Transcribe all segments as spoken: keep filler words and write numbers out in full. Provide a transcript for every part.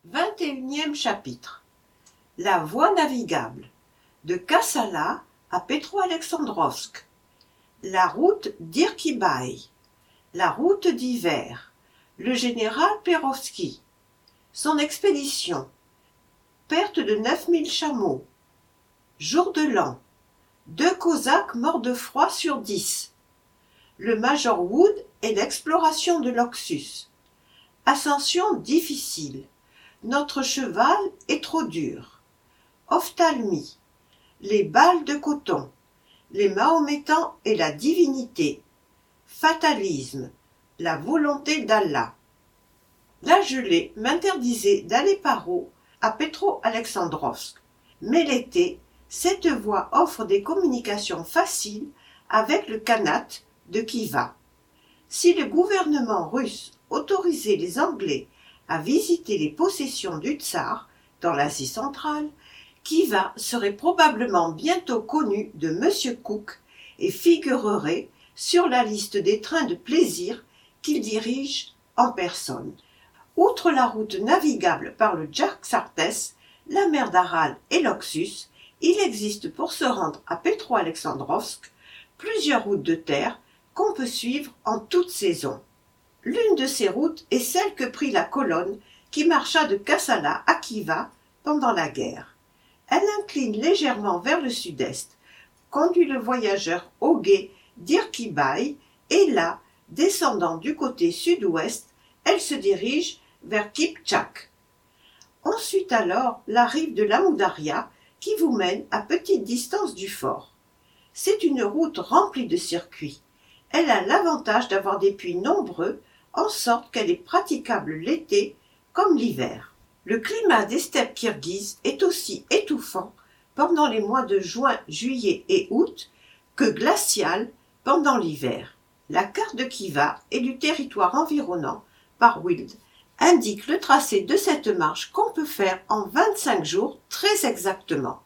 vingt et unième chapitre. La voie navigable. De Kassala à Petro-Alexandrovsk. La route d'Irkibaï. La route d'hiver. Le général Perovski. Son expédition. Perte de neuf mille chameaux. Jour de l'an. Deux Cosaques morts de froid sur dix. Le major Wood et l'exploration de l'Oxus. Ascension difficile. Notre cheval est trop dur. Ophtalmie. Les balles de coton. Les Mahométans et la divinité. Fatalisme. La volonté d'Allah. La gelée m'interdisait d'aller par eau à Petro-Alexandrovsk. Mais l'été, cette voie offre des communications faciles avec le Khanat de Khiva. Si le gouvernement russe autorisait les Anglais à visiter les possessions du tsar dans l'Asie centrale, Khiva serait probablement bientôt connu de Monsieur Cook et figurerait sur la liste des trains de plaisir qu'il dirige en personne. Outre la route navigable par le Jaxartes, la mer d'Aral et l'Oxus, il existe pour se rendre à Petro-Alexandrovsk plusieurs routes de terre qu'on peut suivre en toute saison. L'une de ces routes est celle que prit la colonne qui marcha de Kassala à Khiva pendant la guerre. Elle incline légèrement vers le sud-est, conduit le voyageur au gué d'Irkibaï et là, descendant du côté sud-ouest, elle se dirige vers Kiptchak. On suit alors la rive de l'Amoudaria qui vous mène à petite distance du fort. C'est une route remplie de circuits. Elle a l'avantage d'avoir des puits nombreux, en sorte qu'elle est praticable l'été comme l'hiver. Le climat des steppes kirghizes est aussi étouffant pendant les mois de juin, juillet et août que glacial pendant l'hiver. La carte de Khiva et du territoire environnant, par Wild, indique le tracé de cette marche qu'on peut faire en vingt-cinq jours très exactement.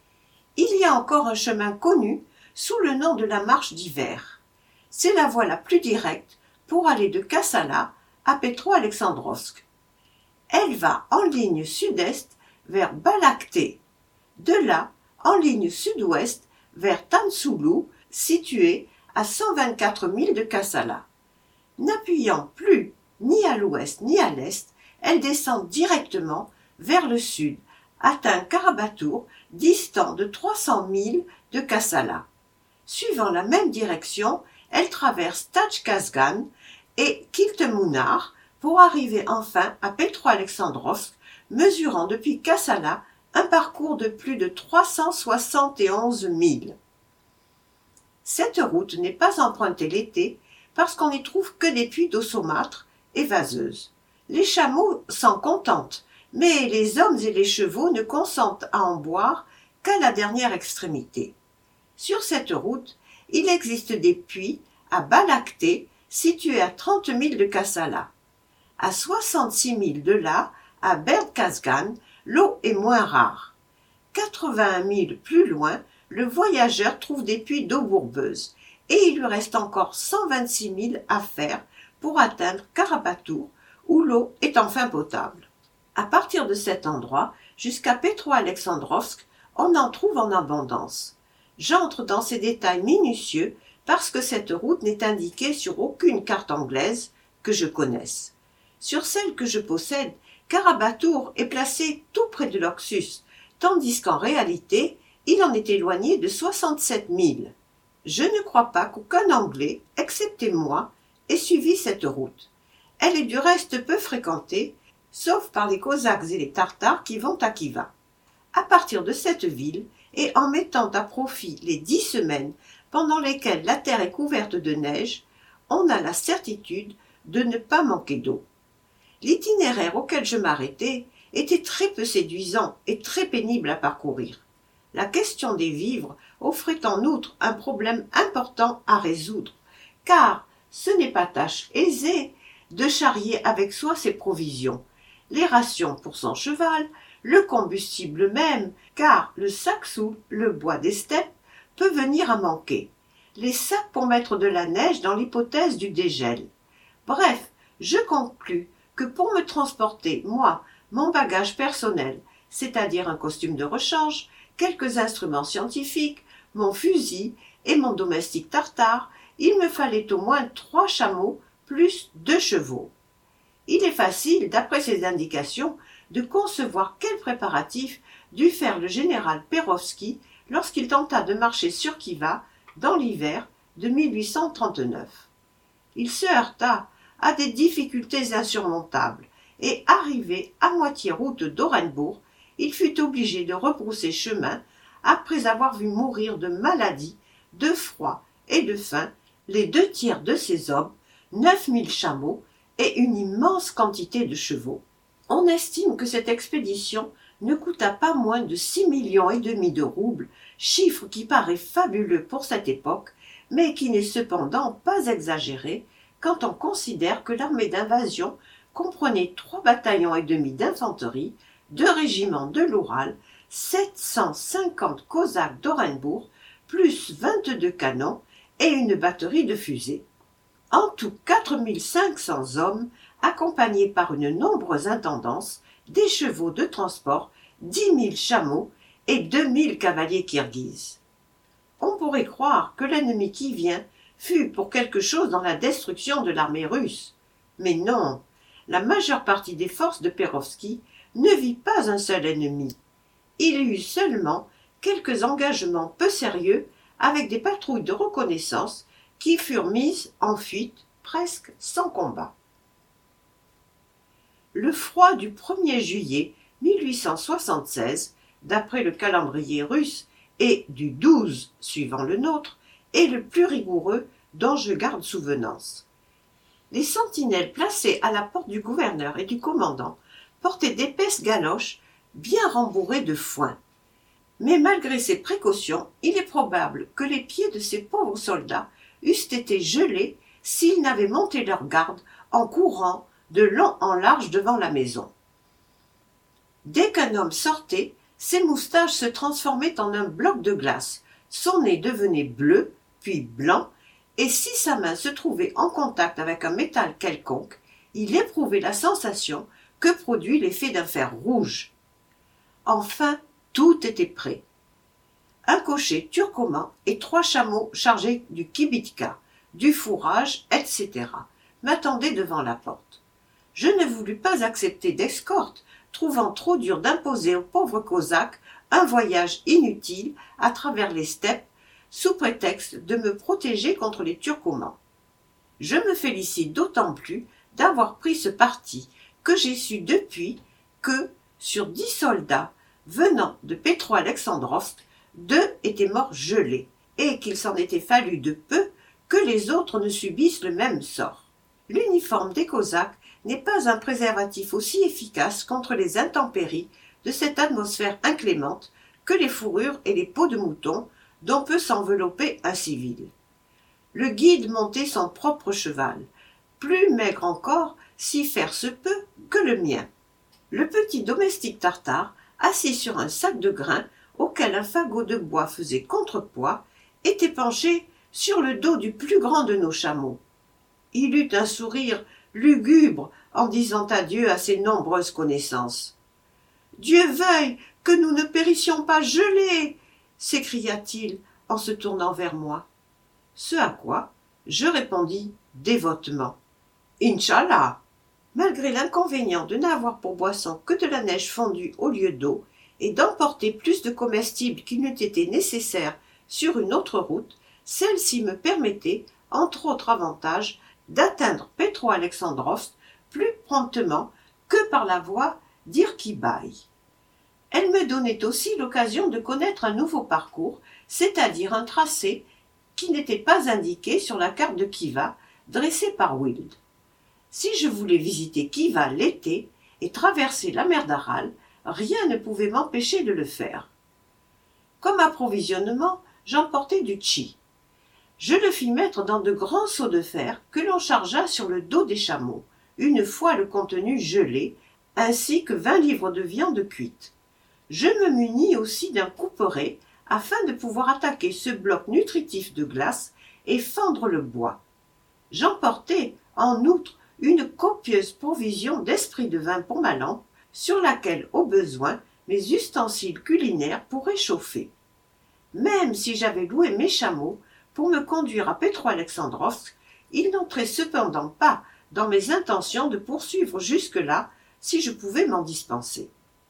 Il y a encore un chemin connu sous le nom de la marche d'hiver. C'est la voie la plus directe pour aller de Kassala à Petro-Alexandrovsk. Elle va en ligne sud-est vers Balakté, de là en ligne sud-ouest vers Tansoulou, située à cent vingt-quatre milles de Kassala. N'appuyant plus ni à l'ouest ni à l'est, elle descend directement vers le sud, atteint Karabatour, distant de trois cents milles de Kassala. Suivant la même direction, elle traverse Tachkazgan et Kiltemounar pour arriver enfin à Petro-Alexandrovsk, mesurant depuis Kassala un parcours de plus de trois cent soixante et onze milles. Cette route n'est pas empruntée l'été parce qu'on n'y trouve que des puits d'eau saumâtre et vaseuse. Les chameaux s'en contentent, mais les hommes et les chevaux ne consentent à en boire qu'à la dernière extrémité. Sur cette route, il existe des puits à Balakté, situé à trente milles de Kassala. À soixante-six milles de là, à Berdkazgan, l'eau est moins rare. quatre-vingt-un milles plus loin, le voyageur trouve des puits d'eau bourbeuse, et il lui reste encore cent vingt-six milles à faire pour atteindre Karabatour, où l'eau est enfin potable. À partir de cet endroit, jusqu'à Petro-Alexandrovsk, on en trouve en abondance. J'entre dans ces détails minutieux parce que cette route n'est indiquée sur aucune carte anglaise que je connaisse. Sur celle que je possède, Karabatour est placé tout près de l'Oxus, tandis qu'en réalité, il en est éloigné de soixante-sept milles. Je ne crois pas qu'aucun Anglais, excepté moi, ait suivi cette route. Elle est du reste peu fréquentée, sauf par les Cosaques et les Tartares qui vont à Khiva. À partir de cette ville, et en mettant à profit les dix semaines pendant lesquelles la terre est couverte de neige, on a la certitude de ne pas manquer d'eau. L'itinéraire auquel je m'arrêtais était très peu séduisant et très pénible à parcourir. La question des vivres offrait en outre un problème important à résoudre, car ce n'est pas tâche aisée de charrier avec soi ses provisions, les rations pour son cheval, le combustible même, car le saxou, le bois des steppes, peut venir à manquer, les sacs pour mettre de la neige dans l'hypothèse du dégel. Bref, je conclus que pour me transporter, moi, mon bagage personnel, c'est-à-dire un costume de rechange, quelques instruments scientifiques, mon fusil et mon domestique Tartare, il me fallait au moins trois chameaux plus deux chevaux. Il est facile, d'après ces indications, de concevoir quels préparatifs dut faire le général Pérovski lorsqu'il tenta de marcher sur Khiva dans l'hiver de mille huit cent trente-neuf. Il se heurta à des difficultés insurmontables et, arrivé à moitié route d'Orenbourg, il fut obligé de rebrousser chemin après avoir vu mourir de maladie, de froid et de faim les deux tiers de ses hommes, neuf mille chameaux et une immense quantité de chevaux. On estime que cette expédition ne coûta pas moins de six millions et demi de roubles, chiffre qui paraît fabuleux pour cette époque, mais qui n'est cependant pas exagéré quand on considère que l'armée d'invasion comprenait trois bataillons et demi d'infanterie, deux régiments de l'Oural, sept cent cinquante cosaques d'Orenbourg, plus vingt-deux canons et une batterie de fusées. En tout quatre mille cinq cents hommes, accompagnés par une nombreuse intendance, des chevaux de transport, dix mille chameaux et deux mille cavaliers kirghizes. On pourrait croire que l'ennemi qui vient fut pour quelque chose dans la destruction de l'armée russe. Mais non, la majeure partie des forces de Pérovski ne vit pas un seul ennemi. Il y eut seulement quelques engagements peu sérieux avec des patrouilles de reconnaissance qui furent mises en fuite presque sans combat. Le froid du premier juillet mille huit cent soixante-seize, d'après le calendrier russe, et du douze suivant le nôtre, est le plus rigoureux dont je garde souvenance. Les sentinelles placées à la porte du gouverneur et du commandant portaient d'épaisses galoches bien rembourrées de foin. Mais malgré ces précautions, il est probable que les pieds de ces pauvres soldats eussent été gelés s'ils n'avaient monté leur garde en courant de long en large devant la maison. Dès qu'un homme sortait, ses moustaches se transformaient en un bloc de glace, son nez devenait bleu, puis blanc, et si sa main se trouvait en contact avec un métal quelconque, il éprouvait la sensation que produit l'effet d'un fer rouge. Enfin, tout était prêt. Un cocher turcoman et trois chameaux chargés du kibitka, du fourrage, et cetera m'attendaient devant la porte. Je ne voulus pas accepter d'escorte, trouvant trop dur d'imposer aux pauvres Cosaques un voyage inutile à travers les steppes, sous prétexte de me protéger contre les Turcomans. Je me félicite d'autant plus d'avoir pris ce parti que j'ai su depuis que, sur dix soldats venant de Pétro-Alexandrovsk, deux étaient morts gelés, et qu'il s'en était fallu de peu que les autres ne subissent le même sort. L'uniforme des Cosaques n'est pas un préservatif aussi efficace contre les intempéries de cette atmosphère inclémente que les fourrures et les peaux de mouton dont peut s'envelopper un civil. Le guide montait son propre cheval, plus maigre encore, si faire se peut, que le mien. Le petit domestique Tartare, assis sur un sac de grains auquel un fagot de bois faisait contrepoids, était penché sur le dos du plus grand de nos chameaux. Il eut un sourire lugubre en disant adieu à ses nombreuses connaissances. « Dieu veuille que nous ne périssions pas gelés !» s'écria-t-il en se tournant vers moi. Ce à quoi je répondis dévotement « Inch'Allah !» Malgré l'inconvénient de n'avoir pour boisson que de la neige fondue au lieu d'eau et d'emporter plus de comestibles qu'il n'eût été nécessaire sur une autre route, celle-ci me permettait, entre autres avantages, d'atteindre Pétro-Alexandrovsk plus promptement que par la voie d'Irkibaï. Elle me donnait aussi l'occasion de connaître un nouveau parcours, c'est-à-dire un tracé qui n'était pas indiqué sur la carte de Khiva dressée par Wild. Si je voulais visiter Khiva l'été et traverser la mer d'Aral, rien ne pouvait m'empêcher de le faire. Comme approvisionnement, j'emportais du tchi. Je le fis mettre dans de grands seaux de fer que l'on chargea sur le dos des chameaux, une fois le contenu gelé, ainsi que vingt livres de viande cuite. Je me munis aussi d'un couperet afin de pouvoir attaquer ce bloc nutritif de glace et fendre le bois. J'emportai, en outre, une copieuse provision d'esprit de vin pour ma lampe, sur laquelle, au besoin, mes ustensiles culinaires pourraient chauffer. Même si j'avais loué mes chameaux pour me conduire à Petro-Alexandrovsk, il n'entrait cependant pas dans mes intentions de poursuivre jusque-là si je pouvais m'en dispenser.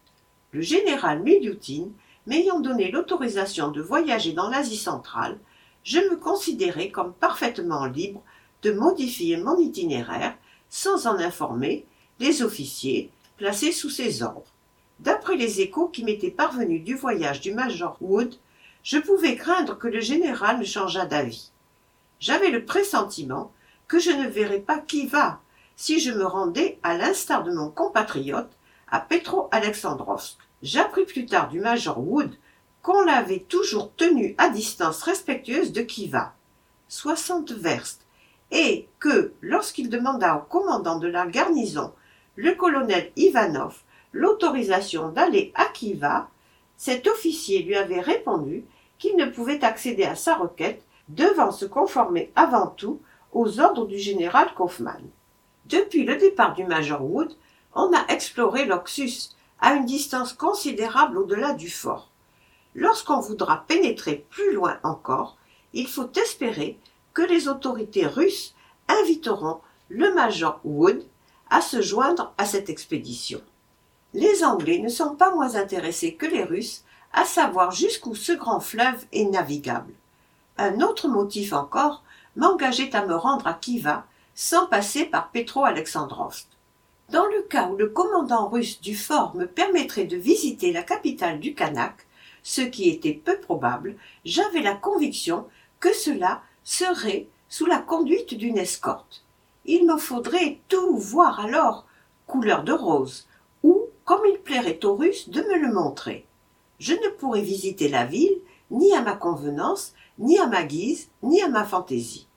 Le général Milioutine m'ayant donné l'autorisation de voyager dans l'Asie centrale, je me considérais comme parfaitement libre de modifier mon itinéraire sans en informer les officiers placés sous ses ordres. D'après les échos qui m'étaient parvenus du voyage du major Wood, je pouvais craindre que le général ne changeât d'avis. J'avais le pressentiment que je ne verrais pas Khiva si je me rendais, à l'instar de mon compatriote, à Petro-Alexandrovsk. J'appris plus tard du major Wood qu'on l'avait toujours tenu à distance respectueuse de Khiva, soixante verstes, et que, lorsqu'il demanda au commandant de la garnison, le colonel Ivanov, l'autorisation d'aller à Khiva, cet officier lui avait répondu qu'il ne pouvait accéder à sa requête devant se conformer avant tout aux ordres du général Kaufmann. Depuis le départ du major Wood, on a exploré l'Oxus à une distance considérable au-delà du fort. Lorsqu'on voudra pénétrer plus loin encore, il faut espérer que les autorités russes inviteront le major Wood à se joindre à cette expédition. Les Anglais ne sont pas moins intéressés que les Russes à savoir jusqu'où ce grand fleuve est navigable. Un autre motif encore m'engageait à me rendre à Khiva sans passer par Petro-Alexandrovsk. Dans le cas où le commandant russe du fort me permettrait de visiter la capitale du Kanak, ce qui était peu probable, j'avais la conviction que cela serait sous la conduite d'une escorte. Il me faudrait tout voir alors, couleur de rose, ou, comme il plairait aux Russes de me le montrer. Je ne pourrais visiter la ville ni à ma convenance, ni à ma guise, ni à ma fantaisie.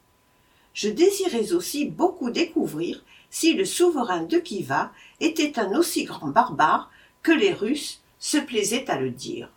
Je désirais aussi beaucoup découvrir si le souverain de Khiva était un aussi grand barbare que les Russes se plaisaient à le dire.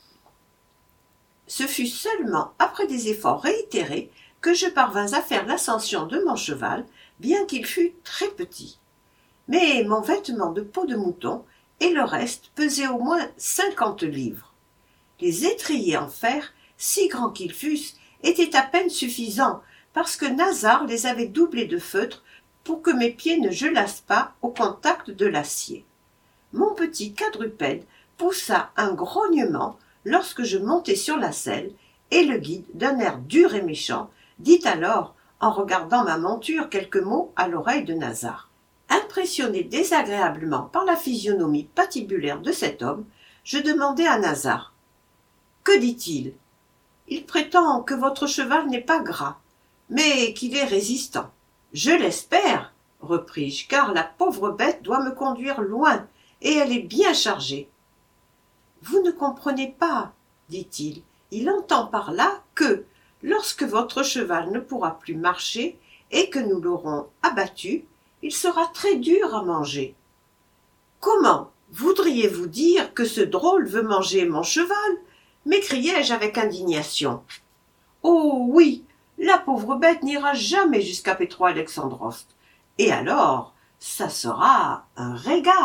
Ce fut seulement après des efforts réitérés que je parvins à faire l'ascension de mon cheval, bien qu'il fût très petit. Mais mon vêtement de peau de mouton et le reste pesaient au moins cinquante livres. Les étriers en fer, si grands qu'ils fussent, étaient à peine suffisants, parce que Nazar les avait doublés de feutre pour que mes pieds ne gelassent pas au contact de l'acier. Mon petit quadrupède poussa un grognement lorsque je montai sur la selle, et le guide, d'un air dur et méchant, dit alors, en regardant ma monture, quelques mots à l'oreille de Nazar. Impressionné désagréablement par la physionomie patibulaire de cet homme, je demandai à Nazar. « Que dit-il » ?»« Il prétend que votre cheval n'est pas gras, mais qu'il est résistant. »« Je l'espère, » repris-je, car la pauvre bête doit me conduire loin, et elle est bien chargée. « Vous ne comprenez pas, » dit-il, « il entend par là que, lorsque votre cheval ne pourra plus marcher et que nous l'aurons abattu, il sera très dur à manger. »« Comment voudriez-vous dire que ce drôle veut manger mon cheval ?» m'écriai-je avec indignation. « Oh oui, la pauvre bête n'ira jamais jusqu'à Petro-Alexandrovsk, et alors ça sera un régal. »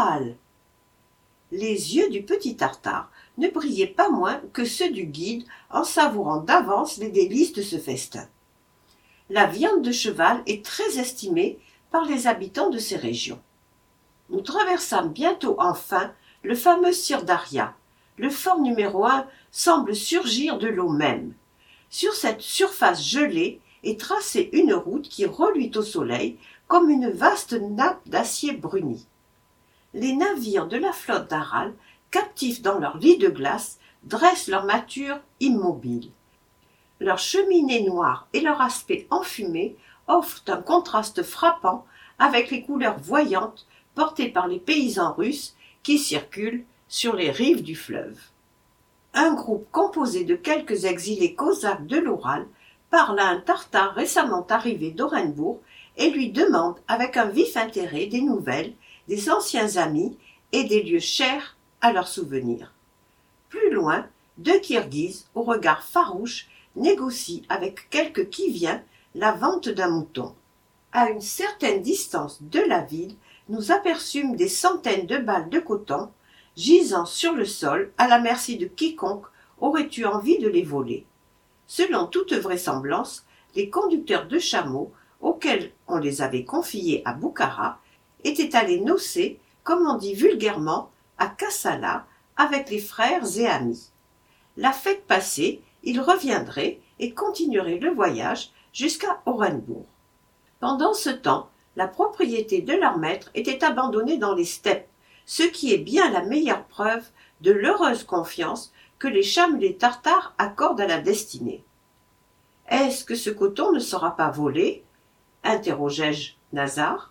Les yeux du petit Tartare ne brillaient pas moins que ceux du guide en savourant d'avance les délices de ce festin. La viande de cheval est très estimée par les habitants de ces régions. Nous traversâmes bientôt enfin le fameux Sirdaria. Le fort numéro un semble surgir de l'eau même. Sur cette surface gelée est tracée une route qui reluit au soleil comme une vaste nappe d'acier bruni. Les navires de la flotte d'Aral, captifs dans leur lit de glace, dressent leurs mâtures immobiles. Leurs cheminées noires et leur aspect enfumé offrent un contraste frappant avec les couleurs voyantes portées par les paysans russes qui circulent sur les rives du fleuve. Un groupe composé de quelques exilés cosaques de l'Oural parle à un Tartare récemment arrivé d'Orenbourg et lui demande avec un vif intérêt des nouvelles, des anciens amis et des lieux chers à leurs souvenirs. Plus loin, deux Kirghizes, au regard farouche, négocient avec quelques qui-vient la vente d'un mouton. À une certaine distance de la ville, nous aperçûmes des centaines de balles de coton gisant sur le sol à la merci de quiconque aurait eu envie de les voler. Selon toute vraisemblance, les conducteurs de chameaux, auxquels on les avait confiés à Boukhara, étaient allés nocer, comme on dit vulgairement, à Kassala, avec les frères et amis. La fête passée, ils reviendraient et continueraient le voyage jusqu'à Orenbourg. Pendant ce temps, la propriété de leur maître était abandonnée dans les steppes, ce qui est bien la meilleure preuve de l'heureuse confiance que les chamelets tartares accordent à la destinée. « Est-ce que ce coton ne sera pas volé ?» interrogeai-je Nazar.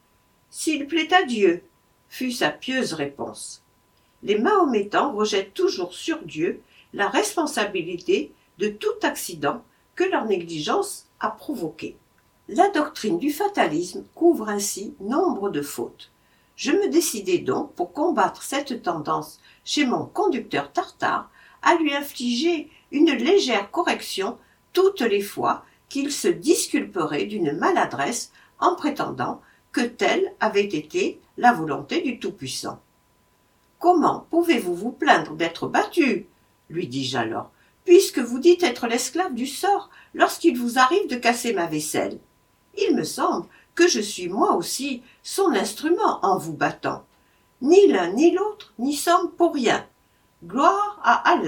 « S'il plaît à Dieu » fut sa pieuse réponse. Les Mahométans rejettent toujours sur Dieu la responsabilité de tout accident que leur négligence a provoqué. La doctrine du fatalisme couvre ainsi nombre de fautes. Je me décidai donc, pour combattre cette tendance chez mon conducteur tartare, à lui infliger une légère correction toutes les fois qu'il se disculperait d'une maladresse en prétendant que telle avait été la volonté du Tout-Puissant. « Comment pouvez-vous vous plaindre d'être battu ?» lui dis-je alors, « puisque vous dites être l'esclave du sort lorsqu'il vous arrive de casser ma vaisselle. Il me semble que je suis moi aussi son instrument en vous battant. Ni l'un ni l'autre n'y sommes pour rien. Gloire à Allah. »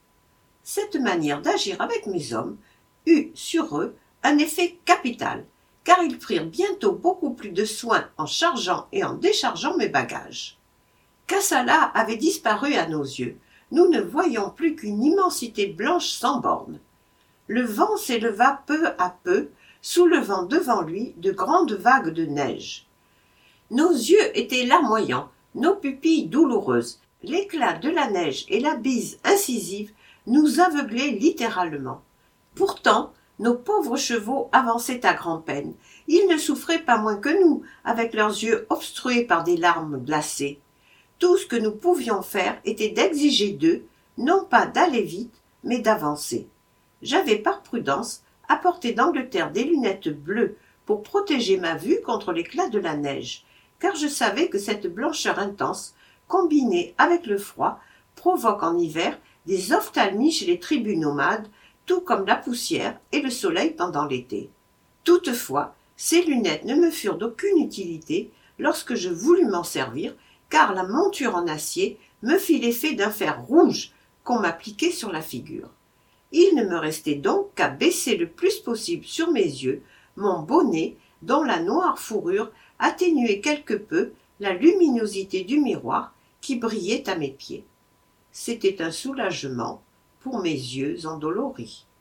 Cette manière d'agir avec mes hommes eut sur eux un effet capital, car ils prirent bientôt beaucoup plus de soin en chargeant et en déchargeant mes bagages. Kassala avait disparu à nos yeux. Nous ne voyions plus qu'une immensité blanche sans bornes. Le vent s'éleva peu à peu, soulevant devant lui de grandes vagues de neige. Nos yeux étaient larmoyants, nos pupilles douloureuses. L'éclat de la neige et la bise incisive nous aveuglaient littéralement. Pourtant, nos pauvres chevaux avançaient à grand-peine. Ils ne souffraient pas moins que nous, avec leurs yeux obstrués par des larmes glacées. Tout ce que nous pouvions faire était d'exiger d'eux, non pas d'aller vite, mais d'avancer. J'avais par prudence apporté d'Angleterre des lunettes bleues pour protéger ma vue contre l'éclat de la neige, car je savais que cette blancheur intense, combinée avec le froid, provoque en hiver des ophtalmies chez les tribus nomades, tout comme la poussière et le soleil pendant l'été. Toutefois, ces lunettes ne me furent d'aucune utilité lorsque je voulus m'en servir, car la monture en acier me fit l'effet d'un fer rouge qu'on m'appliquait sur la figure. Il ne me restait donc qu'à baisser le plus possible sur mes yeux mon bonnet dont la noire fourrure atténuait quelque peu la luminosité du miroir qui brillait à mes pieds. C'était un soulagement pour mes yeux endoloris.